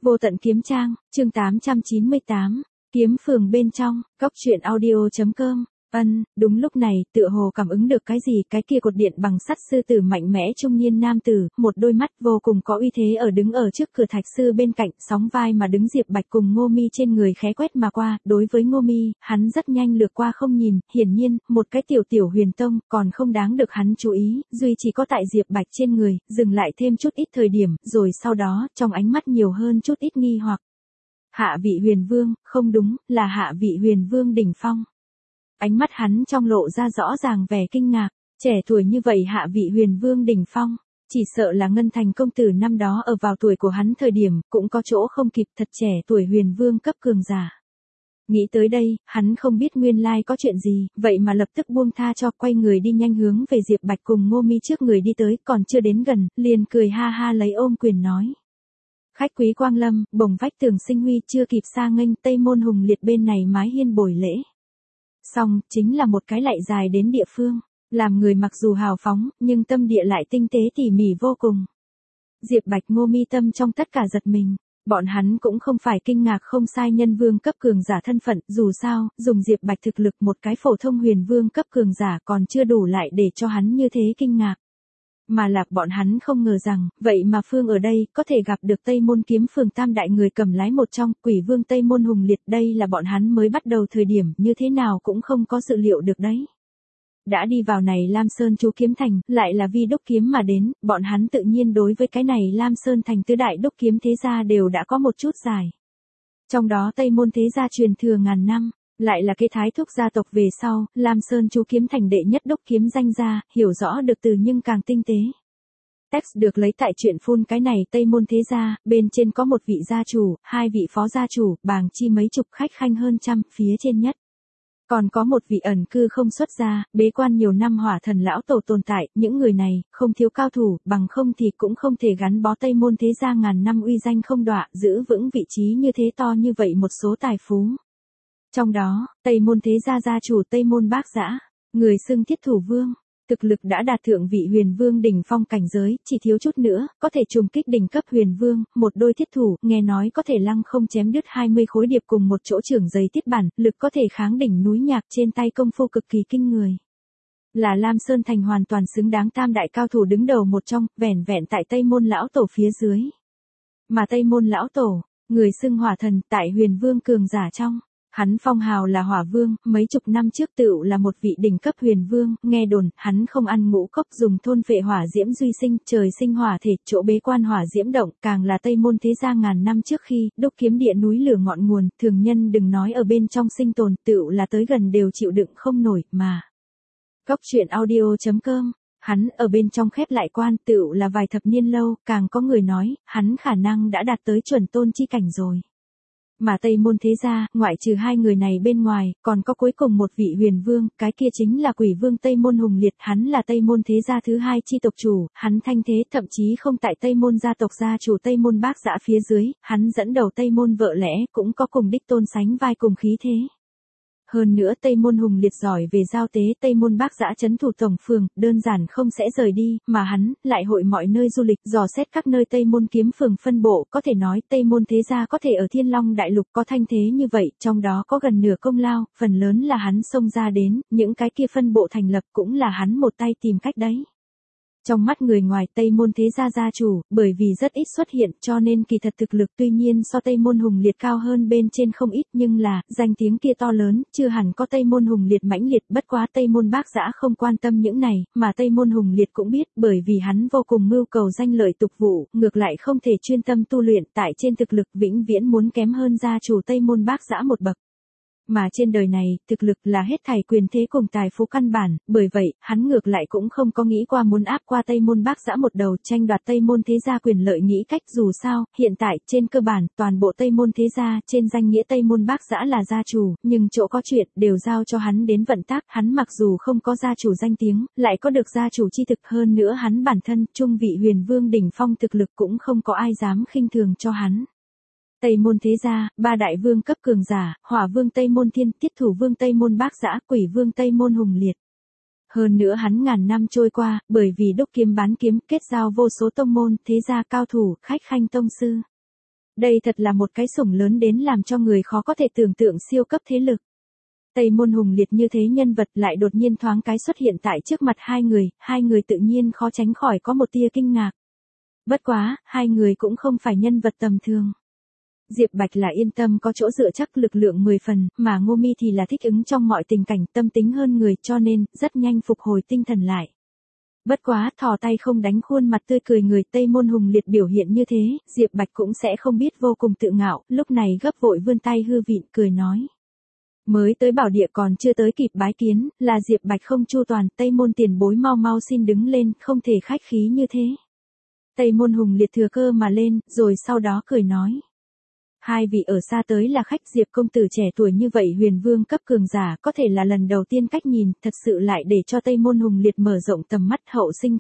Vô tận kiếm trang, chương 898, kiếm phường bên trong, góc truyện audio.com. Đúng lúc này, tựa hồ cảm ứng được cái gì, cái kia cột điện bằng sắt sư tử mạnh mẽ trung niên nam tử, một đôi mắt vô cùng có uy thế đứng ở trước cửa thạch sư bên cạnh, sóng vai mà đứng Diệp Bạch cùng Ngô Mi trên người khé quét mà qua, đối với Ngô Mi, hắn rất nhanh lược qua không nhìn, hiển nhiên, một cái tiểu huyền tông, còn không đáng được hắn chú ý, duy chỉ có tại Diệp Bạch trên người, dừng lại thêm chút ít thời điểm, rồi sau đó, trong ánh mắt nhiều hơn chút ít nghi hoặc. Hạ vị huyền vương, không đúng, là hạ vị huyền vương đỉnh phong. Ánh mắt hắn trong lộ ra rõ ràng vẻ kinh ngạc, trẻ tuổi như vậy hạ vị huyền vương đỉnh phong, chỉ sợ là Ngân Thành công tử năm đó ở vào tuổi của hắn thời điểm, cũng có chỗ không kịp, thật trẻ tuổi huyền vương cấp cường giả. Nghĩ tới đây, hắn không biết nguyên lai có chuyện gì, vậy mà lập tức buông tha cho, quay người đi nhanh hướng về Diệp Bạch cùng Ngô Mi trước người đi tới, còn chưa đến gần, liền cười ha ha lấy ôm quyền nói. Khách quý quang lâm, bồng vách tường sinh huy, chưa kịp xa nghênh, Tây Môn Hùng Liệt bên này mái hiên bồi lễ. Xong, chính là một cái lạy dài đến địa phương, làm người mặc dù hào phóng, nhưng tâm địa lại tinh tế tỉ mỉ vô cùng. Diệp Bạch Ngô Mi tâm trong tất cả giật mình, bọn hắn cũng không phải kinh ngạc không sai nhân vương cấp cường giả thân phận, dù sao, dùng Diệp Bạch thực lực một cái phổ thông huyền vương cấp cường giả còn chưa đủ lại để cho hắn như thế kinh ngạc. Mà là bọn hắn không ngờ rằng, vậy mà Phương ở đây, có thể gặp được Tây Môn kiếm phường tam đại người cầm lái một trong, quỷ vương Tây Môn Hùng Liệt, đây là bọn hắn mới bắt đầu thời điểm, như thế nào cũng không có dự liệu được đấy. Đã đi vào này Lam Sơn chú kiếm thành, lại là vì đúc kiếm mà đến, bọn hắn tự nhiên đối với cái này Lam Sơn thành tứ đại đúc kiếm thế gia đều đã có một chút giải. Trong đó Tây Môn thế gia truyền thừa ngàn năm, lại là cái thái thúc gia tộc về sau, Lam Sơn chú kiếm thành đệ nhất đúc kiếm danh gia, hiểu rõ được từ nhưng càng tinh tế. Text được lấy tại truyện phun cái này Tây Môn thế gia, bên trên có một vị gia chủ, hai vị phó gia chủ, bàng chi mấy chục khách khanh hơn trăm, phía trên nhất. Còn có một vị ẩn cư không xuất gia, bế quan nhiều năm hỏa thần lão tổ tồn tại, những người này, không thiếu cao thủ, bằng không thì cũng không thể gắn bó Tây Môn thế gia ngàn năm uy danh không đọa, giữ vững vị trí như thế to như vậy một số tài phú. Trong đó, Tây Môn thế gia gia chủ Tây Môn Bác Dã, người xưng Thiết Thủ Vương, thực lực đã đạt thượng vị huyền vương đỉnh phong cảnh giới, chỉ thiếu chút nữa, có thể trùng kích đỉnh cấp huyền vương, một đôi thiết thủ, nghe nói có thể lăng không chém đứt 20 khối điệp cùng một chỗ trưởng giấy tiết bản, lực có thể kháng đỉnh núi nhạc trên tay công phu cực kỳ kinh người. Là Lam Sơn thành hoàn toàn xứng đáng tam đại cao thủ đứng đầu một trong, vẻn vẹn tại Tây Môn lão tổ phía dưới. Mà Tây Môn lão tổ, người xưng hỏa thần, tại huyền vương cường giả trong. Hắn phong hào là hỏa vương, mấy chục năm trước tựu là một vị đỉnh cấp huyền vương, nghe đồn, hắn không ăn ngũ cốc dùng thôn phệ hỏa diễm duy sinh, trời sinh hỏa thể, chỗ bế quan hỏa diễm động, càng là Tây Môn thế gia ngàn năm trước khi, đúc kiếm địa núi lửa ngọn nguồn, thường nhân đừng nói ở bên trong sinh tồn, tựu là tới gần đều chịu đựng không nổi, mà. Góc truyện audio.com. Hắn ở bên trong khép lại quan, tựu là vài thập niên lâu, càng có người nói, hắn khả năng đã đạt tới chuẩn tôn chi cảnh rồi. Mà Tây Môn thế gia, ngoại trừ hai người này bên ngoài, còn có cuối cùng một vị huyền vương, cái kia chính là quỷ vương Tây Môn Hùng Liệt, hắn là Tây Môn thế gia thứ hai chi tộc chủ, hắn thanh thế thậm chí không tại Tây Môn gia tộc gia chủ Tây Môn Bác Dã phía dưới, hắn dẫn đầu Tây Môn vợ lẽ, cũng có cùng đích tôn sánh vai cùng khí thế. Hơn nữa Tây Môn Hùng Liệt giỏi về giao tế, Tây Môn Bác Dã trấn thủ tổng phường, đơn giản không sẽ rời đi, mà hắn lại hội mọi nơi du lịch, dò xét các nơi Tây Môn kiếm phường phân bộ, có thể nói Tây Môn thế gia có thể ở Thiên Long đại lục có thanh thế như vậy, trong đó có gần nửa công lao, phần lớn là hắn xông ra đến, những cái kia phân bộ thành lập cũng là hắn một tay tìm cách đấy. Trong mắt người ngoài Tây Môn thế gia gia chủ, bởi vì rất ít xuất hiện cho nên kỳ thật thực lực tuy nhiên so Tây Môn Hùng Liệt cao hơn bên trên không ít, nhưng là, danh tiếng kia to lớn, chưa hẳn có Tây Môn Hùng Liệt mãnh liệt, bất quá Tây Môn Bác Dã không quan tâm những này, mà Tây Môn Hùng Liệt cũng biết, bởi vì hắn vô cùng mưu cầu danh lợi tục vụ, ngược lại không thể chuyên tâm tu luyện, tại trên thực lực vĩnh viễn muốn kém hơn gia chủ Tây Môn Bác Dã một bậc. Mà trên đời này, thực lực là hết thảy quyền thế cùng tài phú căn bản, bởi vậy, hắn ngược lại cũng không có nghĩ qua muốn áp qua Tây Môn Bác Dã một đầu, tranh đoạt Tây Môn thế gia quyền lợi, nghĩ cách, dù sao, hiện tại, trên cơ bản, toàn bộ Tây Môn thế gia, trên danh nghĩa Tây Môn Bác Dã là gia chủ, nhưng chỗ có chuyện, đều giao cho hắn đến vận tác, hắn mặc dù không có gia chủ danh tiếng, lại có được gia chủ chi thực, hơn nữa hắn bản thân, trung vị huyền vương đỉnh phong thực lực cũng không có ai dám khinh thường cho hắn. Tây Môn thế gia, ba đại vương cấp cường giả, hỏa vương Tây Môn Thiên, Thiết Thủ vương Tây Môn Bác Dã, quỷ vương Tây Môn Hùng Liệt. Hơn nữa hắn ngàn năm trôi qua, bởi vì đúc kiếm bán kiếm, kết giao vô số tông môn, thế gia cao thủ, khách khanh tông sư. Đây thật là một cái sủng lớn đến làm cho người khó có thể tưởng tượng siêu cấp thế lực. Tây Môn Hùng Liệt như thế nhân vật lại đột nhiên thoáng cái xuất hiện tại trước mặt hai người tự nhiên khó tránh khỏi có một tia kinh ngạc. Bất quá, hai người cũng không phải nhân vật tầm thường. Diệp Bạch là yên tâm có chỗ dựa chắc lực lượng 10 phần, mà Ngô Mi thì là thích ứng trong mọi tình cảnh tâm tính hơn người cho nên, rất nhanh phục hồi tinh thần lại. Bất quá, thò tay không đánh khuôn mặt tươi cười người Tây Môn Hùng Liệt biểu hiện như thế, Diệp Bạch cũng sẽ không biết vô cùng tự ngạo, lúc này gấp vội vươn tay hư vịn cười nói. Mới tới bảo địa còn chưa tới kịp bái kiến, là Diệp Bạch không chu toàn, Tây Môn tiền bối mau mau xin đứng lên, không thể khách khí như thế. Tây Môn Hùng Liệt thừa cơ mà lên, rồi sau đó cười nói. Hai vị ở xa tới là khách Diệp công tử trẻ tuổi như vậy huyền vương cấp cường giả có thể là lần đầu tiên cách nhìn, thật sự lại để cho Tây Môn Hùng Liệt mở rộng tầm mắt hậu sinh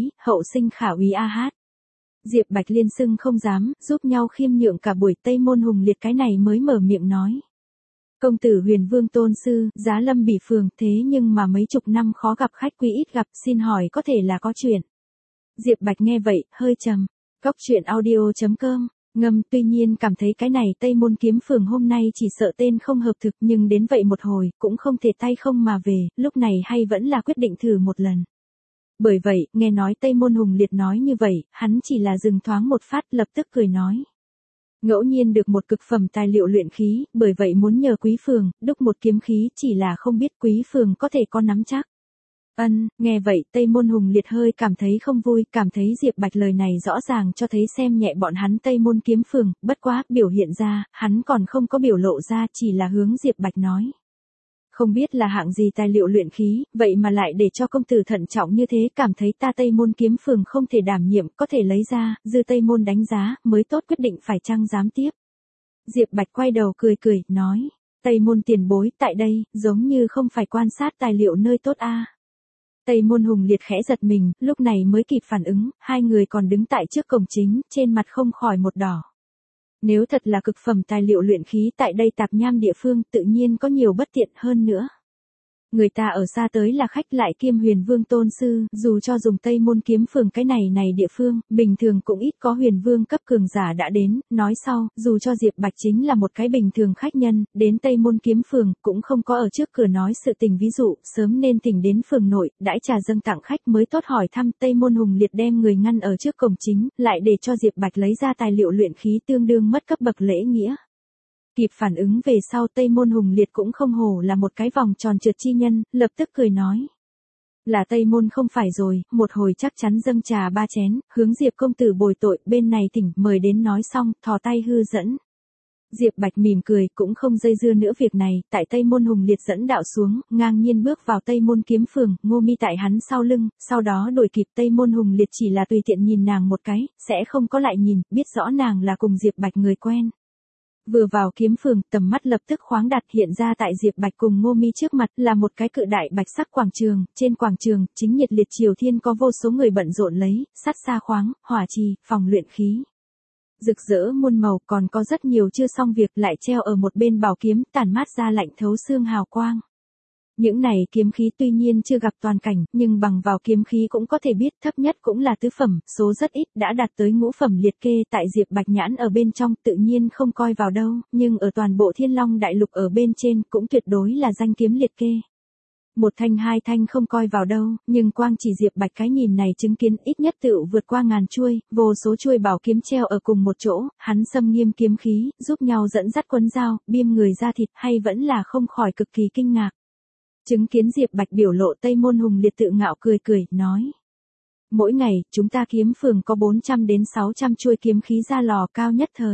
khả úy a hát. Diệp Bạch liên xưng không dám, giúp nhau khiêm nhượng cả buổi Tây Môn Hùng Liệt cái này mới mở miệng nói. Công tử huyền vương tôn sư, giá lâm bỉ phường, thế nhưng mà mấy chục năm khó gặp khách quý ít gặp, xin hỏi có thể là có chuyện. Diệp Bạch nghe vậy, hơi trầm. Cóc truyện audio.com Ngâm tuy nhiên cảm thấy cái này Tây Môn kiếm phường hôm nay chỉ sợ tên không hợp thực nhưng đến vậy một hồi cũng không thể tay không mà về, lúc này hay vẫn là quyết định thử một lần. Bởi vậy, nghe nói Tây Môn Hùng Liệt nói như vậy, hắn chỉ là dừng thoáng một phát lập tức cười nói. Ngẫu nhiên được một cực phẩm tài liệu luyện khí, bởi vậy muốn nhờ quý phường, đúc một kiếm khí chỉ là không biết quý phường có thể có nắm chắc. Nghe vậy Tây Môn Hùng Liệt hơi cảm thấy không vui, cảm thấy Diệp Bạch lời này rõ ràng cho thấy xem nhẹ bọn hắn Tây Môn kiếm phường, bất quá, biểu hiện ra, hắn còn không có biểu lộ ra chỉ là hướng Diệp Bạch nói. Không biết là hạng gì tài liệu luyện khí, vậy mà lại để cho công tử thận trọng như thế cảm thấy ta Tây Môn kiếm phường không thể đảm nhiệm, có thể lấy ra, dư Tây Môn đánh giá, mới tốt quyết định phải chăng dám tiếp. Diệp Bạch quay đầu cười cười, nói, Tây Môn tiền bối tại đây, giống như không phải quan sát tài liệu nơi tốt a. Tây Môn Hùng Liệt khẽ giật mình, lúc này mới kịp phản ứng, hai người còn đứng tại trước cổng chính, trên mặt không khỏi một đỏ. Nếu thật là cực phẩm tài liệu luyện khí tại đây tạp nham địa phương tự nhiên có nhiều bất tiện hơn nữa. Người ta ở xa tới là khách lại kiêm huyền vương tôn sư, dù cho dùng Tây Môn kiếm phường cái này địa phương, bình thường cũng ít có huyền vương cấp cường giả đã đến, nói sau, dù cho Diệp Bạch chính là một cái bình thường khách nhân, đến Tây Môn kiếm phường, cũng không có ở trước cửa nói sự tình ví dụ, sớm nên thỉnh đến phường nội, đãi trà dâng tặng khách mới tốt hỏi thăm Tây Môn Hùng Liệt đem người ngăn ở trước cổng chính, lại để cho Diệp Bạch lấy ra tài liệu luyện khí tương đương mất cấp bậc lễ nghĩa. Kịp phản ứng về sau Tây Môn Hùng Liệt cũng không hổ là một cái vòng tròn trượt chi nhân, lập tức cười nói. Là Tây Môn không phải rồi, một hồi chắc chắn dâng trà 3 chén, hướng Diệp công tử bồi tội, bên này thỉnh mời đến nói xong, thò tay hư dẫn. Diệp Bạch mỉm cười, cũng không dây dưa nữa việc này, tại Tây Môn Hùng Liệt dẫn đạo xuống, ngang nhiên bước vào Tây Môn kiếm phường, Ngô Mi tại hắn sau lưng, sau đó đuổi kịp Tây Môn Hùng Liệt chỉ là tùy tiện nhìn nàng một cái, sẽ không có lại nhìn, biết rõ nàng là cùng Diệp Bạch người quen. Vừa vào kiếm phường, tầm mắt lập tức khoáng đạt hiện ra tại Diệp Bạch cùng Ngô Mi trước mặt là một cái cự đại bạch sắc quảng trường, trên quảng trường, chính nhiệt liệt triều thiên có vô số người bận rộn lấy, sắt xa khoáng, hỏa trì, phòng luyện khí. Rực rỡ muôn màu còn có rất nhiều chưa xong việc lại treo ở một bên bảo kiếm tản mát ra lạnh thấu xương hào quang. Những này kiếm khí tuy nhiên chưa gặp toàn cảnh, nhưng bằng vào kiếm khí cũng có thể biết thấp nhất cũng là tứ phẩm, số rất ít đã đạt tới ngũ phẩm liệt kê tại Diệp Bạch nhãn ở bên trong tự nhiên không coi vào đâu, nhưng ở toàn bộ Thiên Long Đại Lục ở bên trên cũng tuyệt đối là danh kiếm liệt kê. Một thanh hai thanh không coi vào đâu, nhưng quang chỉ Diệp Bạch cái nhìn này chứng kiến ít nhất tựu vượt qua 1000 chuôi, vô số chuôi bảo kiếm treo ở cùng một chỗ, hắn xâm nghiêm kiếm khí, giúp nhau dẫn dắt quấn dao, biêm người ra thịt hay vẫn là không khỏi cực kỳ kinh ngạc. Chứng kiến Diệp Bạch biểu lộ Tây Môn Hùng Liệt tự ngạo cười, nói. Mỗi ngày, chúng ta kiếm phường có 400 đến 600 chuôi kiếm khí ra lò cao nhất thời.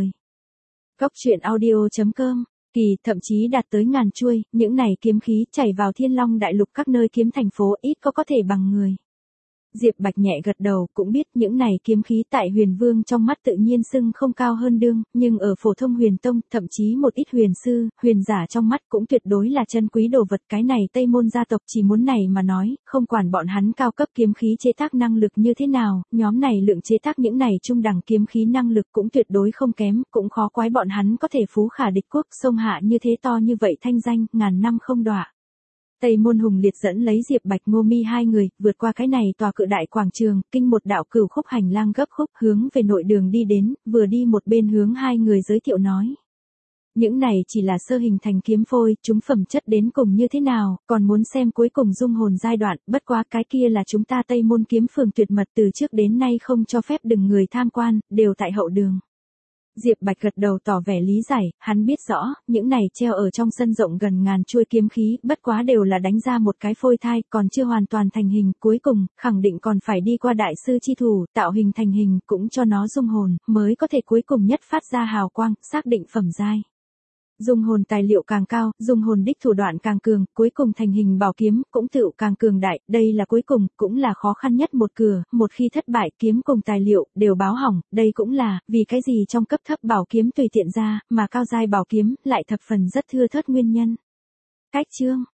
Cóc truyện audio.com Kỳ thậm chí đạt tới 1000 chuôi, những này kiếm khí chảy vào Thiên Long Đại Lục các nơi kiếm thành phố ít có thể bằng người. Diệp Bạch nhẹ gật đầu cũng biết những này kiếm khí tại huyền vương trong mắt tự nhiên xưng không cao hơn đương, nhưng ở phổ thông huyền tông, thậm chí một ít huyền sư, huyền giả trong mắt cũng tuyệt đối là chân quý đồ vật. Cái này Tây Môn gia tộc chỉ muốn này mà nói, không quản bọn hắn cao cấp kiếm khí chế tác năng lực như thế nào, nhóm này lượng chế tác những này trung đẳng kiếm khí năng lực cũng tuyệt đối không kém, cũng khó quái bọn hắn có thể phú khả địch quốc, sông hạ như thế to như vậy thanh danh, ngàn năm không đọa. Tây Môn Hùng Liệt dẫn lấy Diệp Bạch Ngô Mi hai người, vượt qua cái này tòa cự đại quảng trường, kinh một đạo cửu khúc hành lang gấp khúc hướng về nội đường đi đến, vừa đi một bên hướng hai người giới thiệu nói. Những này chỉ là sơ hình thành kiếm phôi, chúng phẩm chất đến cùng như thế nào, còn muốn xem cuối cùng dung hồn giai đoạn, bất quá cái kia là chúng ta Tây Môn kiếm phường tuyệt mật từ trước đến nay không cho phép đừng người tham quan, đều tại hậu đường. Diệp Bạch gật đầu tỏ vẻ lý giải, hắn biết rõ, những này treo ở trong sân rộng gần ngàn chuôi kiếm khí, bất quá đều là đánh ra một cái phôi thai, còn chưa hoàn toàn thành hình, cuối cùng, khẳng định còn phải đi qua đại sư chi thủ, tạo hình thành hình, cũng cho nó dung hồn, mới có thể cuối cùng nhất phát ra hào quang, xác định phẩm giai. Dung hồn tài liệu càng cao, dung hồn đích thủ đoạn càng cường, cuối cùng thành hình bảo kiếm cũng tựu càng cường đại, đây là cuối cùng, cũng là khó khăn nhất một cửa, một khi thất bại kiếm cùng tài liệu đều báo hỏng, đây cũng là vì cái gì trong cấp thấp bảo kiếm tùy tiện ra, mà cao giai bảo kiếm lại thập phần rất thưa thớt nguyên nhân. Cách chương